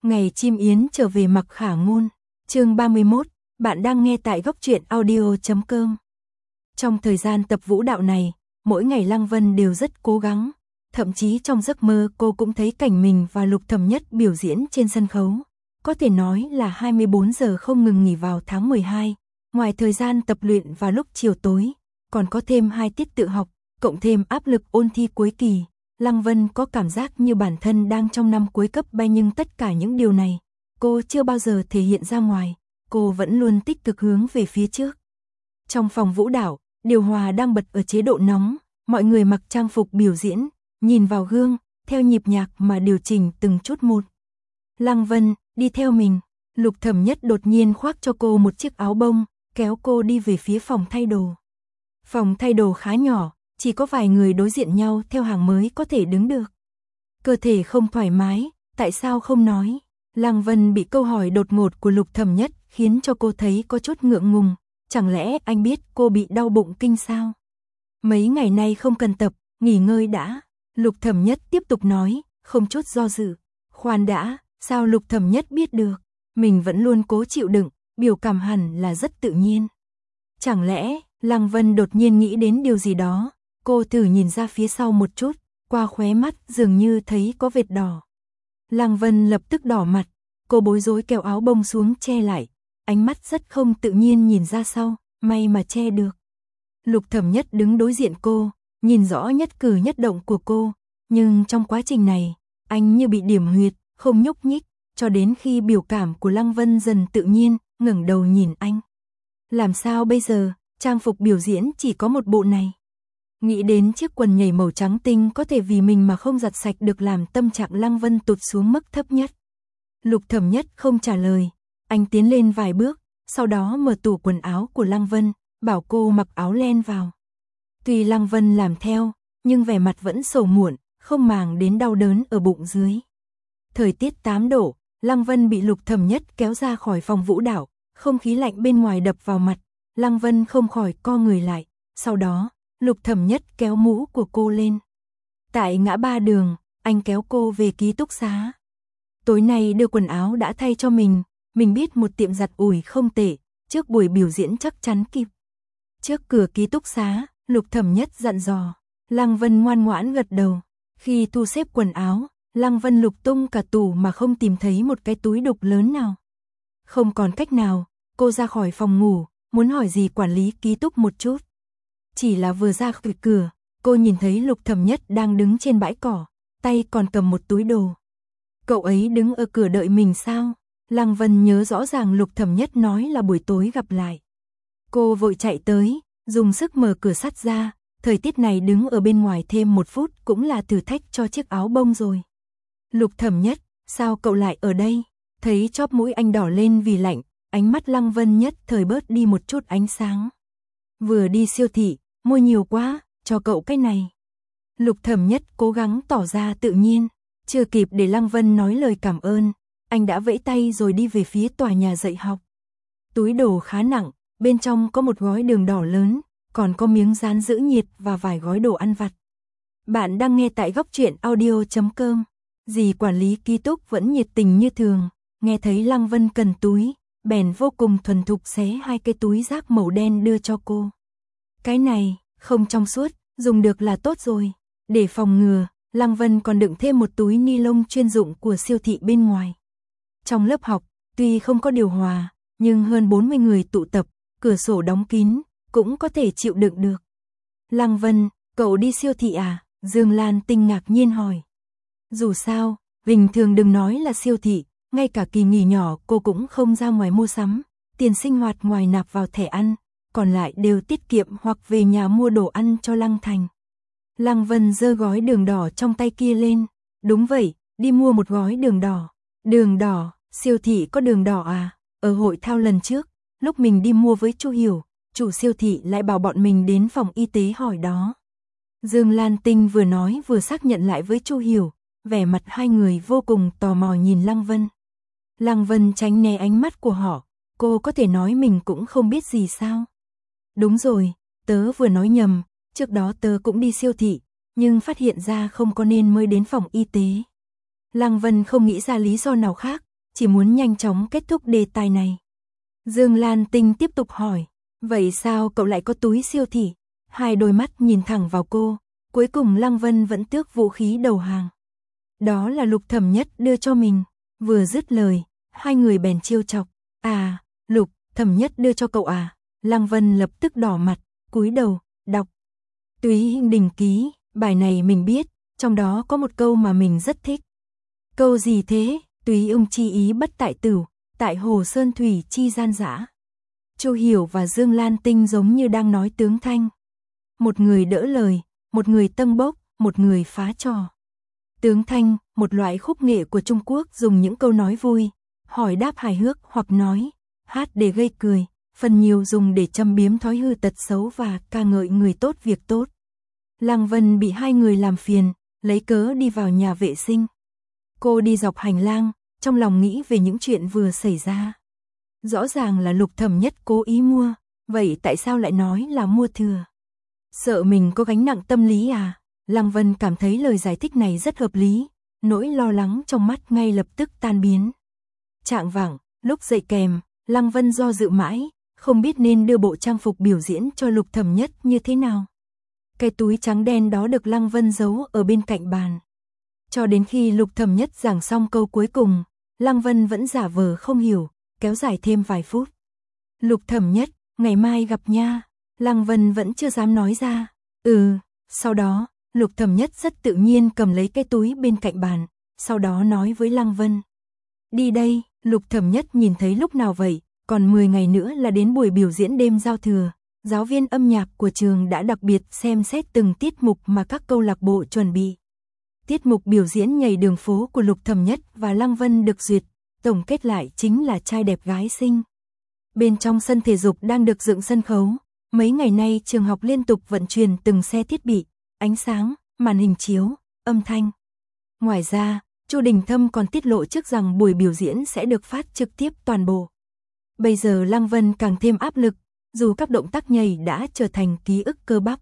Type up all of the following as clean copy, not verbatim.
Ngày chim yến trở về Mặc Khả Ngôn, chương 31, bạn đang nghe tại góc truyện audio.com. Trong thời gian tập vũ đạo này, mỗi ngày Lăng Vân đều rất cố gắng, thậm chí trong giấc mơ cô cũng thấy cảnh mình và Lục Thẩm Nhất biểu diễn trên sân khấu. Có thể nói là 24 giờ không ngừng nghỉ vào tháng 12, ngoài thời gian tập luyện và lúc chiều tối, còn có thêm 2 tiết tự học, cộng thêm áp lực ôn thi cuối kỳ. Lăng Vân có cảm giác như bản thân đang trong năm cuối cấp 3, nhưng tất cả những điều này, cô chưa bao giờ thể hiện ra ngoài, cô vẫn luôn tích cực hướng về phía trước. Trong phòng vũ đạo, điều hòa đang bật ở chế độ nóng, mọi người mặc trang phục biểu diễn, nhìn vào gương, theo nhịp nhạc mà điều chỉnh từng chút một. Lăng Vân, đi theo mình. Lục Thẩm Nhất đột nhiên khoác cho cô một chiếc áo bông, kéo cô đi về phía phòng thay đồ. Phòng thay đồ khá nhỏ, chỉ có vài người đối diện nhau theo hàng mới có thể đứng được. Cơ thể không thoải mái, tại sao không nói? Lăng Vân bị câu hỏi đột ngột của Lục Thẩm Nhất khiến cho cô thấy có chút ngượng ngùng. Chẳng lẽ anh biết cô bị đau bụng kinh sao? Mấy ngày nay không cần tập, nghỉ ngơi đã. Lục Thẩm Nhất tiếp tục nói, không chút do dự. Khoan đã, sao Lục Thẩm Nhất biết được? Mình vẫn luôn cố chịu đựng, biểu cảm hẳn là rất tự nhiên. Chẳng lẽ, Lăng Vân đột nhiên nghĩ đến điều gì đó? Cô thử nhìn ra phía sau một chút, qua khóe mắt dường như thấy có vệt đỏ. Lăng Vân lập tức đỏ mặt, cô bối rối kéo áo bông xuống che lại, ánh mắt rất không tự nhiên nhìn ra sau, may mà che được. Lục Thẩm Nhất đứng đối diện cô, nhìn rõ nhất cử nhất động của cô, nhưng trong quá trình này, anh như bị điểm huyệt, không nhúc nhích, cho đến khi biểu cảm của Lăng Vân dần tự nhiên, ngẩng đầu nhìn anh. Làm sao bây giờ, trang phục biểu diễn chỉ có một bộ này. Nghĩ đến chiếc quần nhảy màu trắng tinh có thể vì mình mà không giặt sạch được làm tâm trạng Lăng Vân tụt xuống mức thấp nhất. Lục Thẩm Nhất không trả lời, anh tiến lên vài bước, sau đó mở tủ quần áo của Lăng Vân, bảo cô mặc áo len vào. Tuy Lăng Vân làm theo, nhưng vẻ mặt vẫn sầu muộn, không màng đến đau đớn ở bụng dưới. Thời tiết 8 độ, Lăng Vân bị Lục Thẩm Nhất kéo ra khỏi phòng vũ đạo, không khí lạnh bên ngoài đập vào mặt, Lăng Vân không khỏi co người lại, sau đó Lục Thẩm Nhất kéo mũ của cô lên. Tại ngã ba đường, anh kéo cô về ký túc xá. Tối nay đưa quần áo đã thay cho mình biết một tiệm giặt ủi không tệ, trước buổi biểu diễn chắc chắn kịp. Trước cửa ký túc xá, Lục Thẩm Nhất dặn dò. Lăng Vân ngoan ngoãn gật đầu. Khi thu xếp quần áo, Lăng Vân lục tung cả tủ mà không tìm thấy một cái túi đục lớn nào. Không còn cách nào, cô ra khỏi phòng ngủ, muốn hỏi gì quản lý ký túc một chút. Chỉ là vừa ra khỏi cửa, cô nhìn thấy Lục Thẩm Nhất đang đứng trên bãi cỏ, tay còn cầm một túi đồ. Cậu ấy đứng ở cửa đợi mình sao? Lăng Vân nhớ rõ ràng Lục Thẩm Nhất nói là buổi tối gặp lại. Cô vội chạy tới, dùng sức mở cửa sắt ra, thời tiết này đứng ở bên ngoài thêm 1 phút cũng là thử thách cho chiếc áo bông rồi. Lục Thẩm Nhất, sao cậu lại ở đây? Thấy chóp mũi anh đỏ lên vì lạnh, ánh mắt Lăng Vân nhất thời bớt đi một chút ánh sáng. Vừa đi siêu thị, mua nhiều quá, cho cậu cái này. Lục Thẩm Nhất cố gắng tỏ ra tự nhiên, chưa kịp để Lăng Vân nói lời cảm ơn, anh đã vẫy tay rồi đi về phía tòa nhà dạy học. Túi đồ khá nặng, bên trong có một gói đường đỏ lớn, còn có miếng dán giữ nhiệt và vài gói đồ ăn vặt. Bạn đang nghe tại góc truyện audio.com. Dì quản lý ký túc vẫn nhiệt tình như thường, nghe thấy Lăng Vân cần túi, bèn vô cùng thuần thục xé 2 cái túi rác màu đen đưa cho cô. Cái này, không trong suốt, dùng được là tốt rồi. Để phòng ngừa, Lăng Vân còn đựng thêm một túi ni lông chuyên dụng của siêu thị bên ngoài. Trong lớp học, tuy không có điều hòa, nhưng hơn 40 người tụ tập, cửa sổ đóng kín, cũng có thể chịu đựng được. Lăng Vân, cậu đi siêu thị à? Dương Lan Tinh ngạc nhiên hỏi. Dù sao, bình thường đừng nói là siêu thị, ngay cả kỳ nghỉ nhỏ cô cũng không ra ngoài mua sắm, tiền sinh hoạt ngoài nạp vào thẻ ăn, còn lại đều tiết kiệm hoặc về nhà mua đồ ăn cho Lăng Thành. Lăng Vân giơ gói đường đỏ trong tay kia lên. Đúng vậy, đi mua một gói đường đỏ. Đường đỏ, siêu thị có đường đỏ à? Ở hội thao lần trước, lúc mình đi mua với Chu Hiểu, chủ siêu thị lại bảo bọn mình đến phòng y tế hỏi đó. Dương Lan Tinh vừa nói vừa xác nhận lại với Chu Hiểu, vẻ mặt hai người vô cùng tò mò nhìn Lăng Vân. Lăng Vân tránh né ánh mắt của họ, cô có thể nói mình cũng không biết gì sao? Đúng rồi, tớ vừa nói nhầm, trước đó tớ cũng đi siêu thị, nhưng phát hiện ra không có nên mới đến phòng y tế. Lăng Vân không nghĩ ra lý do nào khác, chỉ muốn nhanh chóng kết thúc đề tài này. Dương Lan Tinh tiếp tục hỏi, vậy sao cậu lại có túi siêu thị? Hai đôi mắt nhìn thẳng vào cô, cuối cùng Lăng Vân vẫn tước vũ khí đầu hàng. Đó là Lục Thẩm Nhất đưa cho mình. Vừa dứt lời, hai người bèn trêu chọc. À, Lục Thẩm Nhất đưa cho cậu à? Lăng Vân lập tức đỏ mặt, cúi đầu, đọc. Túy Hinh Đình ký, bài này mình biết, trong đó có một câu mà mình rất thích. Câu gì thế? Túy ung chi ý bất tại tử, tại hồ sơn thủy chi gian dã. Chu Hiểu và Dương Lan Tinh giống như đang nói tướng thanh. Một người đỡ lời, một người tâng bốc, một người phá trò. Tướng thanh, một loại khúc nghệ của Trung Quốc dùng những câu nói vui, hỏi đáp hài hước hoặc nói, hát để gây cười, phần nhiều dùng để châm biếm thói hư tật xấu và ca ngợi người tốt việc tốt. Lăng Vân bị hai người làm phiền, lấy cớ đi vào nhà vệ sinh. Cô đi dọc hành lang, trong lòng nghĩ về những chuyện vừa xảy ra. Rõ ràng là Lục Thẩm Nhất cố ý mua, vậy tại sao lại nói là mua thừa? Sợ mình có gánh nặng tâm lý à? Lăng Vân cảm thấy lời giải thích này rất hợp lý, nỗi lo lắng trong mắt ngay lập tức tan biến. Chạng vạng, lúc dậy kèm, Lăng Vân do dự mãi, không biết nên đưa bộ trang phục biểu diễn cho Lục Thẩm Nhất như thế nào. Cái túi trắng đen đó được Lăng Vân giấu ở bên cạnh bàn. Cho đến khi Lục Thẩm Nhất giảng xong câu cuối cùng, Lăng Vân vẫn giả vờ không hiểu, kéo dài thêm vài phút. Lục Thẩm Nhất, ngày mai gặp nha. Lăng Vân vẫn chưa dám nói ra. Sau đó, Lục Thẩm Nhất rất tự nhiên cầm lấy cái túi bên cạnh bàn, sau đó nói với Lăng Vân. Đi đây, Lục Thẩm Nhất nhìn thấy lúc nào vậy, còn 10 ngày nữa là đến buổi biểu diễn đêm giao thừa. Giáo viên âm nhạc của trường đã đặc biệt xem xét từng tiết mục mà các câu lạc bộ chuẩn bị. Tiết mục biểu diễn nhảy đường phố của Lục Thẩm Nhất và Lăng Vân được duyệt, tổng kết lại chính là trai đẹp gái xinh. Bên trong sân thể dục đang được dựng sân khấu, mấy ngày nay trường học liên tục vận chuyển từng xe thiết bị, ánh sáng, màn hình chiếu, âm thanh. Ngoài ra, Chu Đình Thâm còn tiết lộ trước rằng buổi biểu diễn sẽ được phát trực tiếp toàn bộ. Bây giờ Lăng Vân càng thêm áp lực, dù các động tác nhảy đã trở thành ký ức cơ bắp.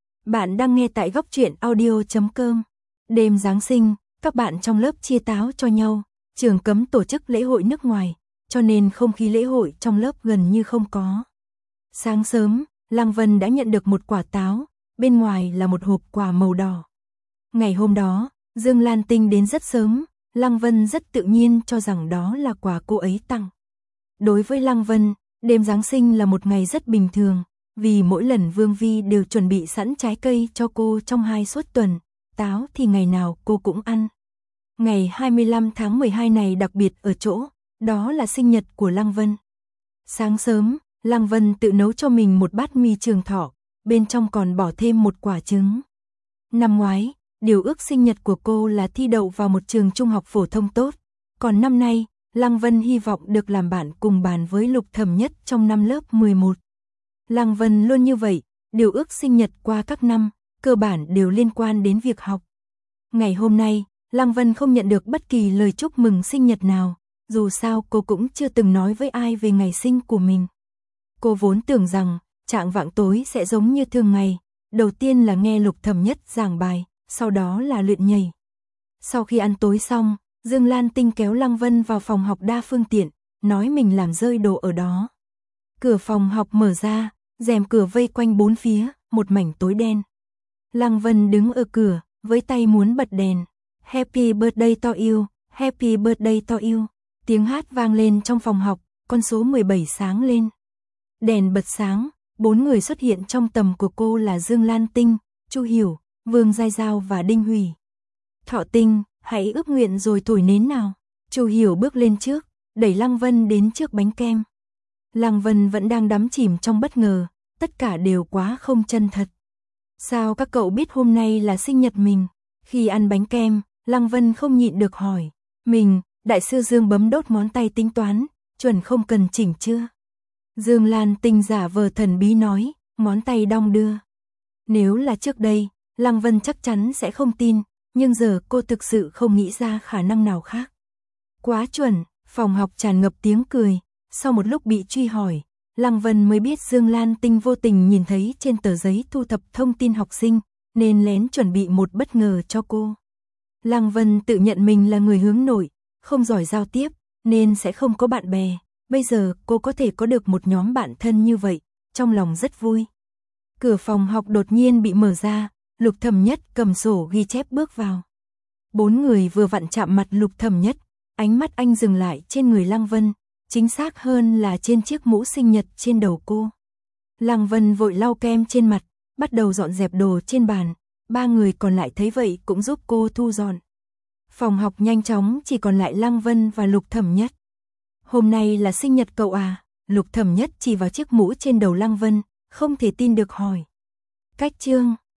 Bạn đang nghe tại goctruyện.audio.com. Đêm Giáng sinh, các bạn trong lớp chia táo cho nhau, trường cấm tổ chức lễ hội nước ngoài, cho nên không khí lễ hội trong lớp gần như không có. Sáng sớm, Lăng Vân đã nhận được một quả táo, bên ngoài là một hộp quà màu đỏ. Ngày hôm đó, Dương Lan Tinh đến rất sớm, Lăng Vân rất tự nhiên cho rằng đó là quà cô ấy tặng. Đối với Lăng Vân, đêm Giáng sinh là một ngày rất bình thường, vì mỗi lần Vương Vi đều chuẩn bị sẵn trái cây cho cô trong 2 suốt tuần, táo thì ngày nào cô cũng ăn. Ngày 25 tháng 12 này đặc biệt ở chỗ, đó là sinh nhật của Lăng Vân. Sáng sớm, Lăng Vân tự nấu cho mình một bát mì Trường Thọ, bên trong còn bỏ thêm một quả trứng. Năm ngoái, điều ước sinh nhật của cô là thi đậu vào một trường trung học phổ thông tốt, còn năm nay, Lăng Vân hy vọng được làm bạn cùng bàn với Lục Thẩm Nhất trong năm lớp 11. Lăng Vân luôn như vậy, điều ước sinh nhật qua các năm, cơ bản đều liên quan đến việc học. Ngày hôm nay, Lăng Vân không nhận được bất kỳ lời chúc mừng sinh nhật nào, dù sao cô cũng chưa từng nói với ai về ngày sinh của mình. Cô vốn tưởng rằng, trạng vạng tối sẽ giống như thường ngày, đầu tiên là nghe Lục Thẩm Nhất giảng bài, sau đó là luyện nhảy. Sau khi ăn tối xong, Dương Lan Tinh kéo Lăng Vân vào phòng học đa phương tiện, nói mình làm rơi đồ ở đó. Cửa phòng học mở ra, rèm cửa vây quanh bốn phía, một mảnh tối đen. Lăng Vân đứng ở cửa, với tay muốn bật đèn. Happy birthday to you, happy birthday to you. Tiếng hát vang lên trong phòng học, con số 17 sáng lên. Đèn bật sáng, 4 người xuất hiện trong tầm của cô là Dương Lan Tinh, Chu Hiểu, Vương Giai Giao và Đinh Hủy. Thọ Tinh, hãy ước nguyện rồi thổi nến nào. Chu Hiểu bước lên trước, đẩy Lăng Vân đến trước bánh kem. Lăng Vân vẫn đang đắm chìm trong bất ngờ, tất cả đều quá không chân thật. Sao các cậu biết hôm nay là sinh nhật mình? Khi ăn bánh kem, Lăng Vân không nhịn được hỏi. Mình, đại sư Dương bấm đốt ngón tay tính toán, chuẩn không cần chỉnh chưa? Dương Lan Tinh giả vờ thần bí nói, ngón tay đong đưa. Nếu là trước đây, Lăng Vân chắc chắn sẽ không tin, nhưng giờ cô thực sự không nghĩ ra khả năng nào khác. Quá chuẩn, phòng học tràn ngập tiếng cười, sau một lúc bị truy hỏi, Lăng Vân mới biết Dương Lan Tinh vô tình nhìn thấy trên tờ giấy thu thập thông tin học sinh, nên lén chuẩn bị một bất ngờ cho cô. Lăng Vân tự nhận mình là người hướng nội, không giỏi giao tiếp, nên sẽ không có bạn bè. Bây giờ cô có thể có được một nhóm bạn thân như vậy, trong lòng rất vui. Cửa phòng học đột nhiên bị mở ra, Lục Thẩm Nhất cầm sổ ghi chép bước vào. 4 người vừa vặn chạm mặt Lục Thẩm Nhất, ánh mắt anh dừng lại trên người Lăng Vân, chính xác hơn là trên chiếc mũ sinh nhật trên đầu cô. Lăng Vân vội lau kem trên mặt, bắt đầu dọn dẹp đồ trên bàn, 3 người còn lại thấy vậy cũng giúp cô thu dọn. Phòng học nhanh chóng chỉ còn lại Lăng Vân và Lục Thẩm Nhất. Hôm nay là sinh nhật cậu à? Lục Thẩm Nhất chỉ vào chiếc mũ trên đầu Lăng Vân, không thể tin được hỏi. Cách chương